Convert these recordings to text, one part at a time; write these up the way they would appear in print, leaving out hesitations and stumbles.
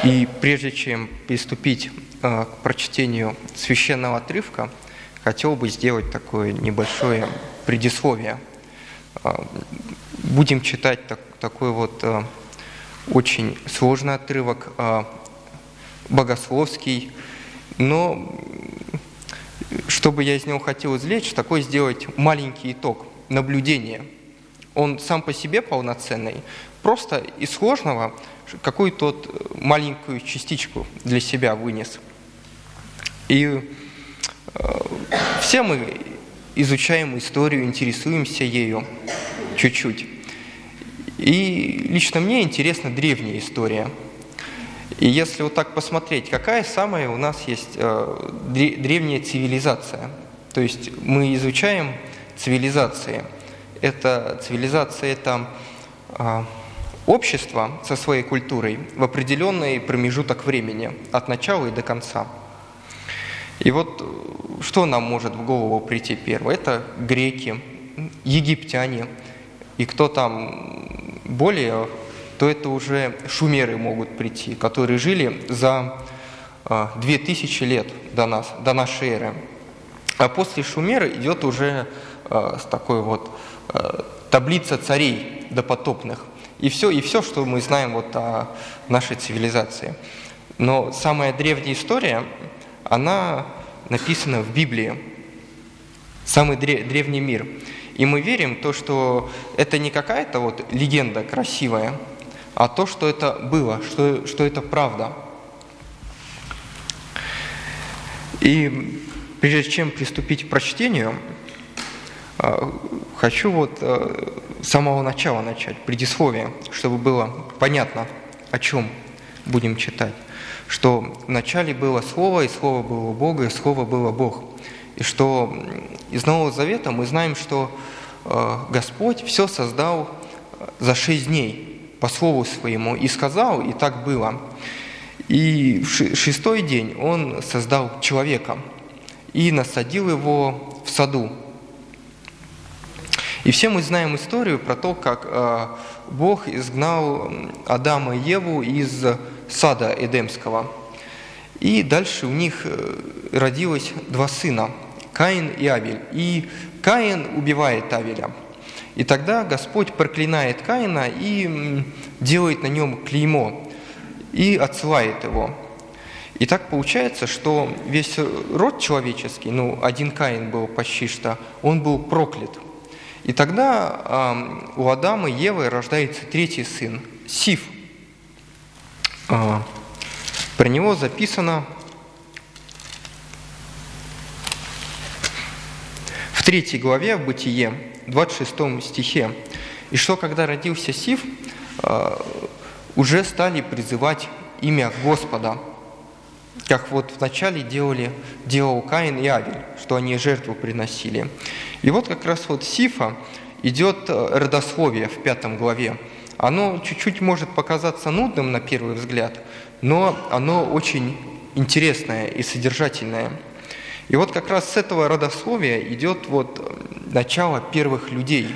И прежде чем приступить к прочтению священного отрывка, хотел бы сделать такое небольшое предисловие. Будем читать такой вот очень сложный отрывок, богословский, но что бы я из него хотел извлечь, такой сделать маленький итог, наблюдение. Он сам по себе полноценный, просто из сложного какую-то вот маленькую частичку для себя вынес. И все мы изучаем историю, интересуемся ею чуть-чуть. И лично мне интересна древняя история. И если вот так посмотреть, какая самая у нас есть древняя цивилизация? То есть мы изучаем цивилизации. Цивилизация – это общество со своей культурой в определенный промежуток времени, от начала и до конца. И вот что нам может в голову прийти первое? Это греки, египтяне, и кто там более, то это уже шумеры могут прийти, которые жили за 2000 лет до нас, до нашей эры. А после шумера идет уже такой вот таблица царей допотопных. И все, что мы знаем вот о нашей цивилизации. Но самая древняя история, она написана в Библии. Самый древний мир. И мы верим в то, что это не какая-то вот легенда красивая, а то, что это было, что это правда. И прежде чем приступить к прочтению, хочу вот с самого начала начать, предисловие, чтобы было понятно, о чем будем читать. Что вначале было Слово, и Слово было у Бога, и Слово было Бог. И что из Нового Завета мы знаем, что Господь все создал за 6 дней по Слову Своему, и сказал, и так было. И в 6-й день Он создал человека и насадил его в саду. И все мы знаем историю про то, как Бог изгнал Адама и Еву из сада Эдемского. И дальше у них родилось 2 сына, Каин и Авель. И Каин убивает Авеля. И тогда Господь проклинает Каина и делает на нем клеймо, и отсылает его. И так получается, что весь род человеческий, один Каин был почти что, он был проклят. И тогда у Адама и Евы рождается 3-й сын, Сиф. Про него записано в 3 главе, в Бытие, 26 стихе. И что, когда родился Сиф, уже стали призывать имя Господа, как вот вначале делал Каин и Авель, что они жертву приносили. И вот как раз вот Сифа идет родословие в 5 главе. Оно чуть-чуть может показаться нудным на первый взгляд, но оно очень интересное и содержательное. И вот как раз с этого родословия идет вот начало первых людей.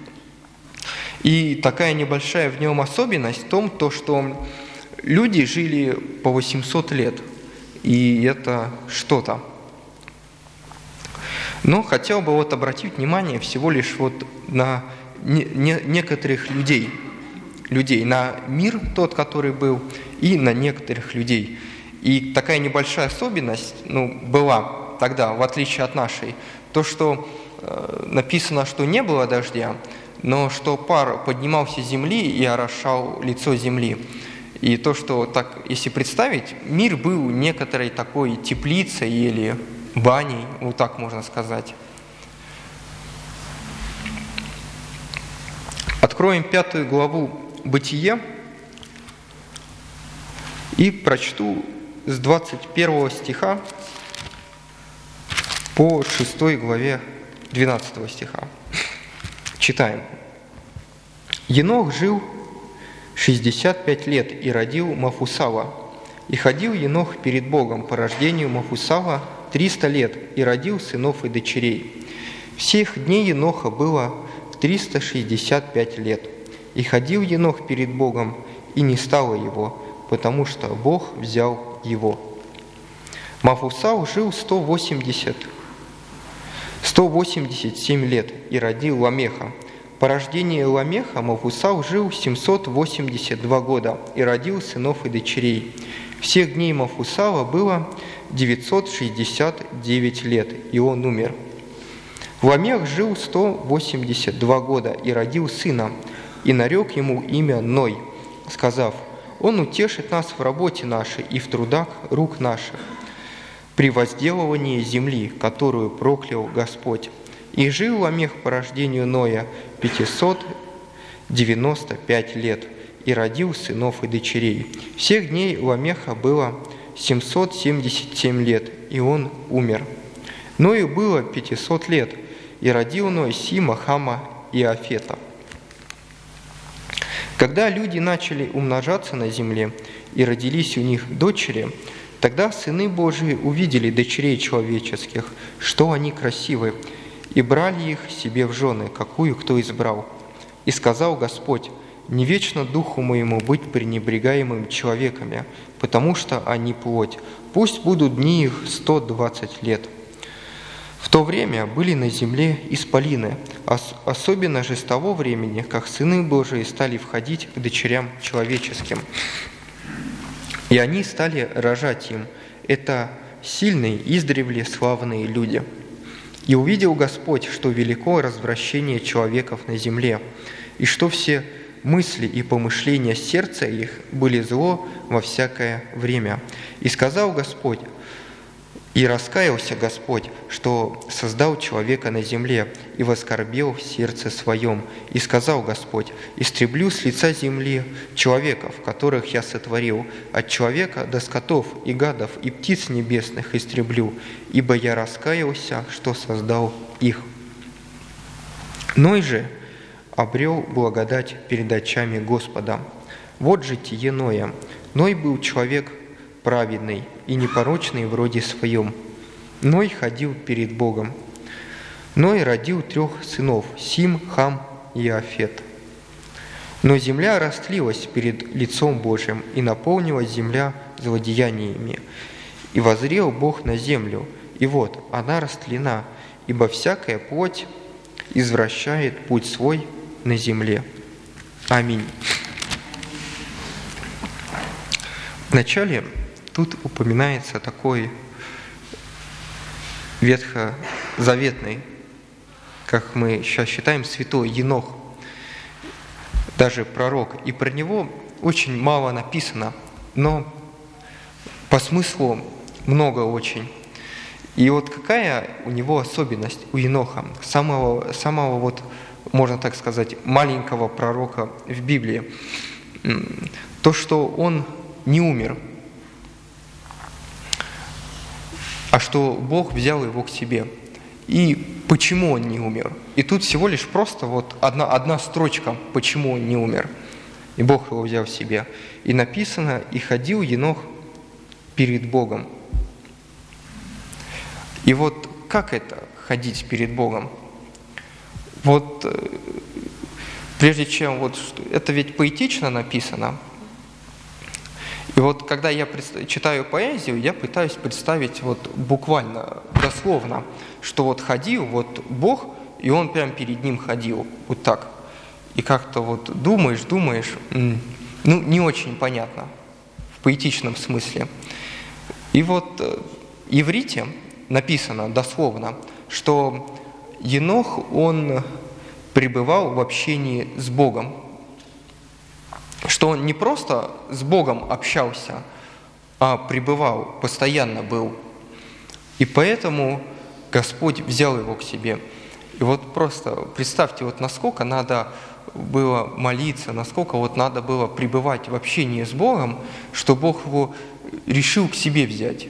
И такая небольшая в нем особенность в том, что люди жили по 800 лет, и это что-то. Но хотел бы вот обратить внимание всего лишь вот на некоторых людей, на мир тот, который был, и на некоторых людей. И такая небольшая особенность была тогда, в отличие от нашей, то, что написано, что не было дождя, но что пар поднимался с земли и орошал лицо земли. И то, что так, если представить, мир был некоторой такой теплицей или баней, вот так можно сказать. Откроем 5 главу Бытие и прочту с 21 стиха по 6 главе 12 стиха. Читаем. «Енох жил 65 лет и родил Мафусала. И ходил Енох перед Богом по рождению Мафусала 300 лет и родил сынов и дочерей. Всех дней Еноха было 365 лет. И ходил Енох перед Богом, и не стало его, потому что Бог взял его. Мафусал жил 187 лет и родил Ламеха. По рождении Ламеха Мафусал жил 782 года и родил сынов и дочерей. Всех дней Мафусала было 969 лет, и он умер. Ламех жил 182 года и родил сына, и нарек ему имя Ной, сказав: «Он утешит нас в работе нашей и в трудах рук наших, при возделывании земли, которую проклял Господь». И жил Ламех по рождению Ноя 595 лет, и родил сынов и дочерей. Всех дней Ламеха было 777 лет, и он умер. Ною было 500 лет, и родил Ной Сима, Хама и Афета. Когда люди начали умножаться на земле, и родились у них дочери, тогда сыны Божии увидели дочерей человеческих, что они красивы, и брали их себе в жены, какую кто избрал. И сказал Господь: «Не вечно духу моему быть пренебрегаемым человеками, потому что они плоть. Пусть будут дни их 120 лет». В то время были на земле исполины, особенно же с того времени, как сыны Божии стали входить к дочерям человеческим. И они стали рожать им. Это сильные, издревле славные люди. И увидел Господь, что велико развращение человеков на земле, и что все мысли и помышления сердца их были зло во всякое время. И сказал Господь, и раскаялся Господь, что создал человека на земле, и воскорбел в сердце своем. И сказал Господь: «Истреблю с лица земли человеков, которых я сотворил, от человека до скотов и гадов и птиц небесных истреблю, ибо я раскаялся, что создал их». Ной же обрел благодать перед очами Господа. Вот житие Ноя. Ной был человек праведный и непорочный в роде своем. Ной ходил перед Богом. Ной родил 3 сынов – Сим, Хам и Афет. Но земля растлилась перед лицом Божьим, и наполнилась земля злодеяниями. И воззрел Бог на землю, и вот она растлена, ибо всякая плоть извращает путь свой на земле. Аминь. Вначале тут упоминается такой ветхозаветный, как мы сейчас считаем, святой Енох, даже пророк. И про него очень мало написано, но по смыслу много очень. И вот какая у него особенность, у Еноха, самого вот, можно так сказать, маленького пророка в Библии, то, что он не умер, а что Бог взял его к себе. И почему он не умер? И тут всего лишь просто вот одна строчка, почему он не умер. И Бог его взял к себе. И написано: «И ходил Енох перед Богом». И вот как это ходить перед Богом? Вот прежде чем это ведь поэтично написано. И вот когда я читаю поэзию, я пытаюсь представить вот буквально, дословно, что вот ходил вот Бог, и он прям перед ним ходил, вот так. И как-то вот думаешь, не очень понятно в поэтичном смысле. И вот в иврите написано дословно, что Енох, он пребывал в общении с Богом, что он не просто с Богом общался, а пребывал, постоянно был. И поэтому Господь взял его к себе. И вот просто представьте, вот насколько надо было молиться, насколько вот надо было пребывать в общении с Богом, что Бог его решил к себе взять.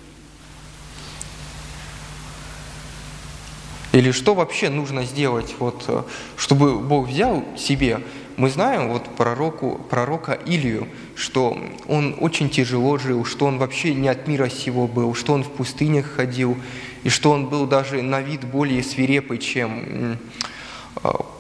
Или что вообще нужно сделать, вот, чтобы Бог взял к себе? Мы знаем вот пророка Илию, что он очень тяжело жил, что он вообще не от мира сего был, что он в пустынях ходил, и что он был даже на вид более свирепый, чем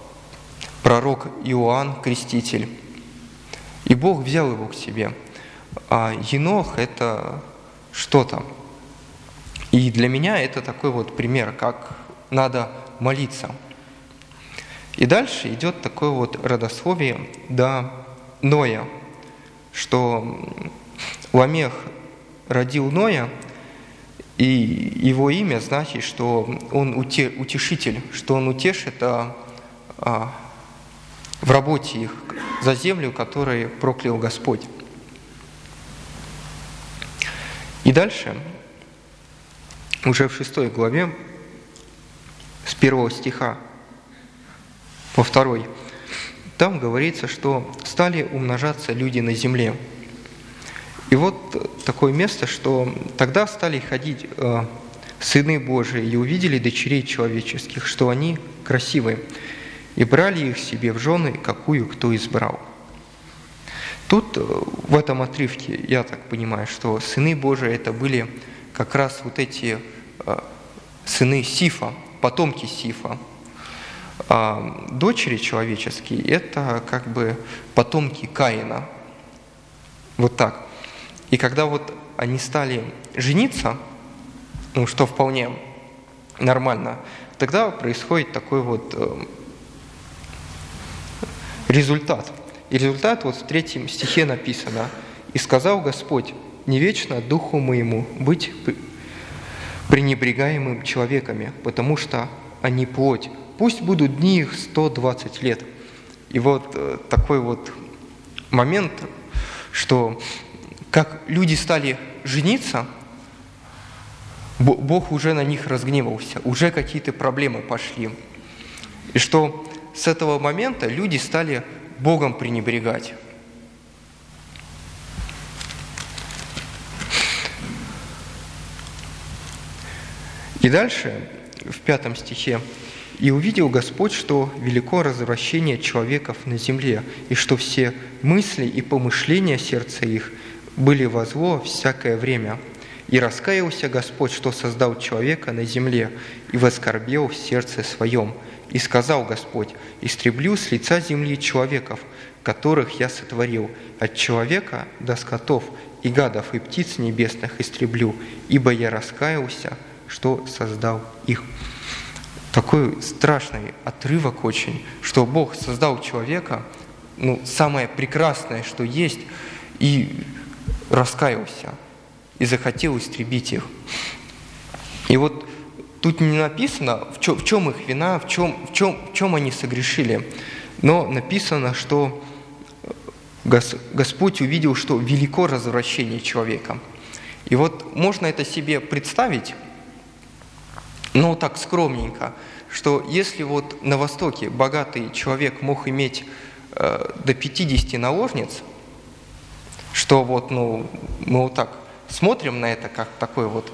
пророк Иоанн Креститель. И Бог взял его к себе. а Енох – это что-то. И для меня это такой вот пример, как надо молиться. И дальше идет такое вот родословие до Ноя, что Ламех родил Ноя, и его имя значит, что он утешитель, что он утешит в работе их за землю, которую проклял Господь. И дальше, уже в 6 главе, с 1 стиха по 2, там говорится, что стали умножаться люди на земле. И вот такое место, что тогда стали ходить сыны Божии и увидели дочерей человеческих, что они красивые, и брали их себе в жены, какую кто избрал. Тут в этом отрывке, я так понимаю, что сыны Божии это были как раз вот эти сыны Сифа, потомки Сифа. А дочери человеческие это как бы потомки Каина. Вот так. И когда вот они стали жениться, ну, что вполне нормально, тогда происходит такой вот результат. И результат вот в 3 стихе написано: «И сказал Господь, не вечно духу моему быть пренебрегаемым человеками, потому что они плоть. Пусть будут дни их 120 лет». И вот такой вот момент, что как люди стали жениться, Бог уже на них разгневался, уже какие-то проблемы пошли. И что с этого момента люди стали Богом пренебрегать. И дальше, в 5 стихе, «И увидел Господь, что велико развращение человеков на земле, и что все мысли и помышления сердца их были во зло всякое время. И раскаялся Господь, что создал человека на земле, и воскорбел в сердце своем. И сказал Господь: истреблю с лица земли человеков, которых я сотворил, от человека до скотов, и гадов, и птиц небесных истреблю, ибо я раскаялся, что создал их». Такой страшный отрывок очень, что Бог создал человека, самое прекрасное, что есть, и раскаялся, и захотел истребить их. И вот тут не написано, в чем их вина, в чем они согрешили, но написано, что Господь увидел, что велико развращение человека. И вот можно это себе представить, так скромненько, что если вот на Востоке богатый человек мог иметь до 50 наложниц, что вот, мы вот так смотрим на это как такое вот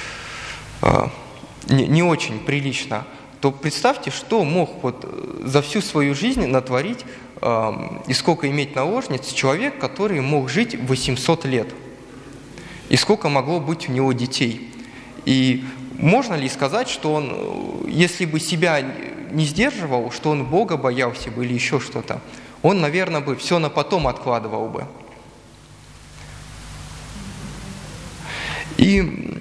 не очень прилично, то представьте, что мог вот за всю свою жизнь натворить и сколько иметь наложниц человек, который мог жить 800 лет, и сколько могло быть у него детей. И можно ли сказать, что он, если бы себя не сдерживал, что он Бога боялся бы или еще что-то, он, наверное, бы все на потом откладывал бы. И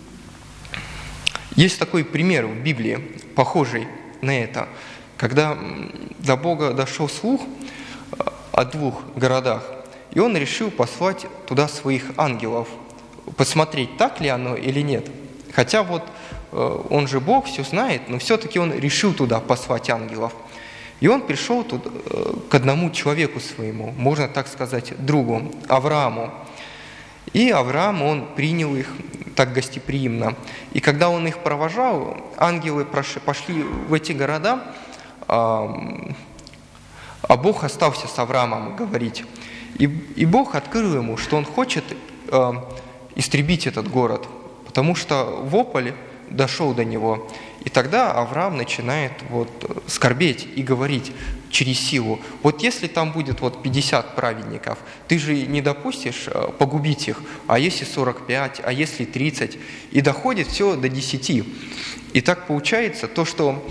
есть такой пример в Библии, похожий на это, когда до Бога дошел слух о 2 городах, и он решил послать туда своих ангелов, посмотреть, так ли оно или нет. Хотя вот он же Бог, все знает, но все-таки он решил туда послать ангелов. И он пришел тут к одному человеку своему, можно так сказать, другу, Аврааму. И Авраам, он принял их так гостеприимно. И когда он их провожал, ангелы пошли в эти города, а Бог остался с Авраамом говорить. И Бог открыл ему, что он хочет истребить этот город, потому что вопль дошел до него. И тогда Авраам начинает скорбеть и говорить через силу: вот если там будет 50 праведников, ты же не допустишь погубить их, а если 45, а если 30, и доходит все до 10. И так получается то, что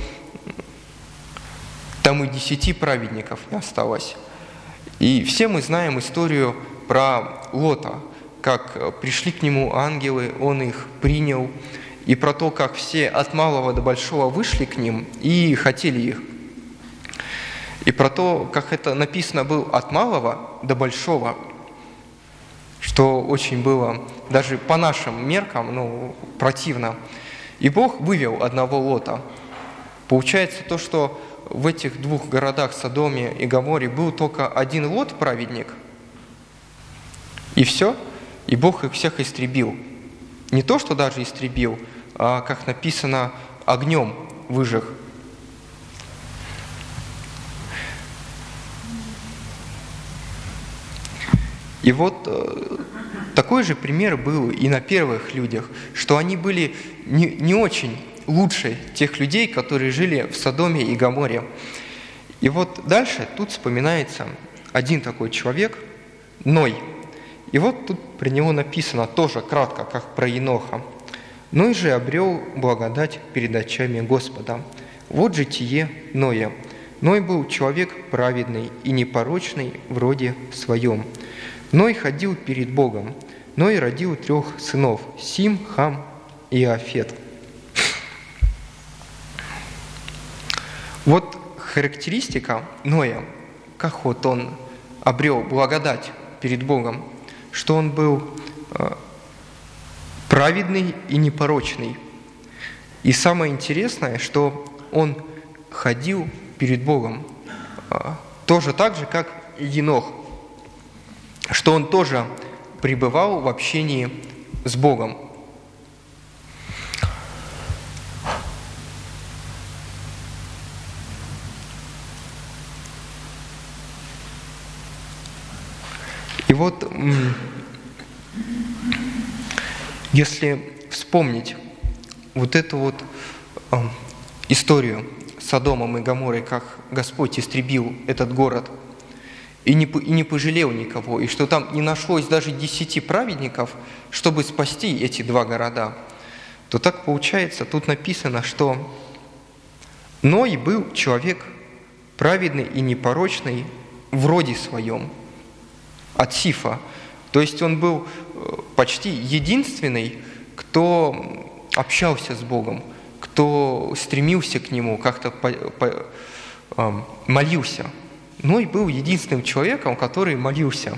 там и 10 праведников не осталось. И все мы знаем историю про Лота, как пришли к нему ангелы, он их принял, и про то, как все от малого до большого вышли к ним и хотели их. И про то, как это написано было от малого до большого, что очень было даже по нашим меркам противно. И Бог вывел одного Лота. Получается то, что в этих двух городах, Содоме и Гоморе, был только один Лот, праведник, и все, и Бог их всех истребил. Не то, что даже истребил, а, как написано, огнем выжег. И вот такой же пример был и на первых людях, что они были не очень лучше тех людей, которые жили в Содоме и Гоморе. И вот дальше тут вспоминается один такой человек, Ной. И вот тут про него написано тоже кратко, как про Еноха. «Ной же обрел благодать перед очами Господа. Вот житие Ноя. Ной был человек праведный и непорочный в роде своем. Ной ходил перед Богом. Ной родил 3 сынов – Сим, Хам и Иафет». Вот характеристика Ноя, как вот он обрел благодать перед Богом, что он был праведный и непорочный. И самое интересное, что он ходил перед Богом тоже так же, как и Енох, что он тоже пребывал в общении с Богом. И вот, если вспомнить вот эту вот историю с Содомом и Гоморой, как Господь истребил этот город и не пожалел никого, и что там не нашлось даже 10 праведников, чтобы спасти эти 2 города, то так получается, тут написано, что Ной был человек праведный и непорочный в роде своем, от Сифа. То есть он был почти единственный, кто общался с Богом, кто стремился к Нему, как-то молился. Ной был единственным человеком, который молился.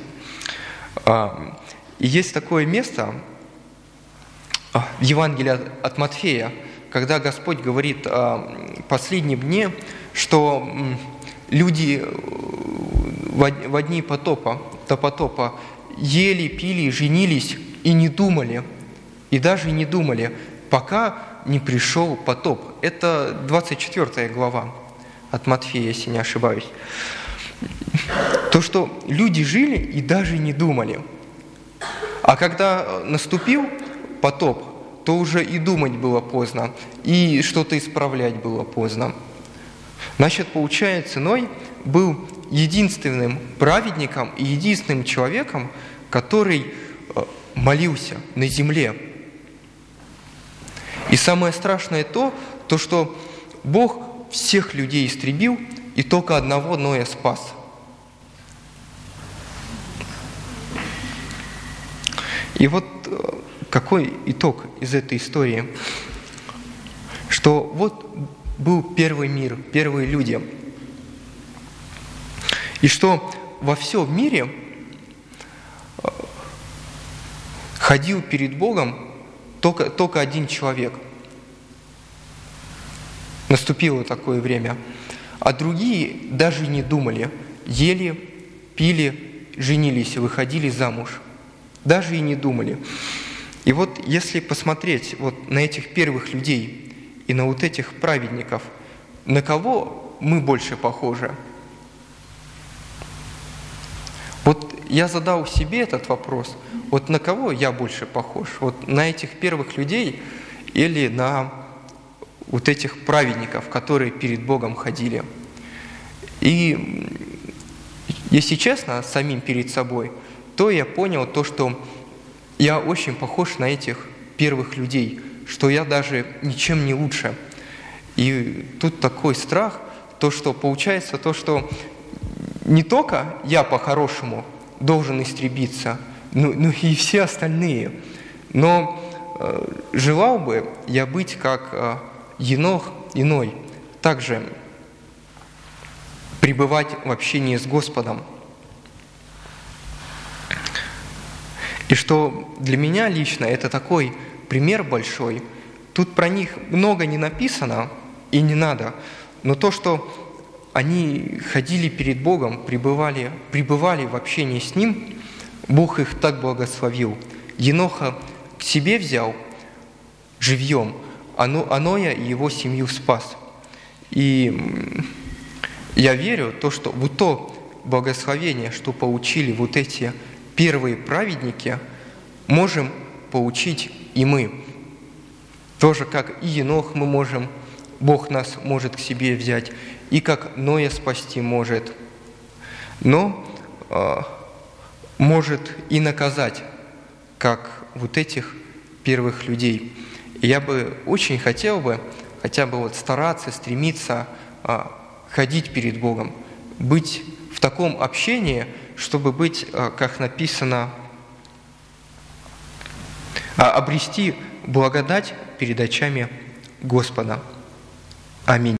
И есть такое место в Евангелии от Матфея, когда Господь говорит о последнем дне, что люди в дни до потопа ели, пили, женились и не думали, и даже не думали, пока не пришел потоп. Это 24 глава от Матфея, если не ошибаюсь. То, что люди жили и даже не думали. А когда наступил потоп, то уже и думать было поздно, и что-то исправлять было поздно. Значит, получается, Ной был единственным праведником и единственным человеком, который молился на земле. И самое страшное то, что Бог всех людей истребил, и только одного Ноя спас. И вот какой итог из этой истории? Что вот был первый мир, первые люди. И что во всем мире ходил перед Богом только один человек. Наступило такое время. А другие даже не думали. Ели, пили, женились, выходили замуж. Даже и не думали. И вот если посмотреть вот на этих первых людей и на вот этих праведников, на кого мы больше похожи? Вот я задал себе этот вопрос, вот на кого я больше похож? Вот на этих первых людей или на вот этих праведников, которые перед Богом ходили? И если честно, самим перед собой, то я понял то, что я очень похож на этих первых людей, что я даже ничем не лучше. И тут такой страх, то, что получается, то, что не только я по-хорошему должен истребиться, ну и все остальные. Но желал бы я быть как Енох иной, также пребывать в общении с Господом. И что для меня лично это такой пример большой. Тут про них много не написано и не надо, но то, что они ходили перед Богом, пребывали в общении с Ним, Бог их так благословил. Еноха к себе взял живьем, а Ноя и его семью спас. И я верю, что вот то благословение, что получили вот эти первые праведники, можем получить и мы. Тоже как и Енох мы можем, Бог нас может к себе взять, и как Ноя спасти может, но может и наказать, как вот этих первых людей. И я бы очень хотел бы хотя бы стараться, стремиться ходить перед Богом, быть в таком общении, чтобы быть, как написано, обрести благодать перед очами Господа. Аминь.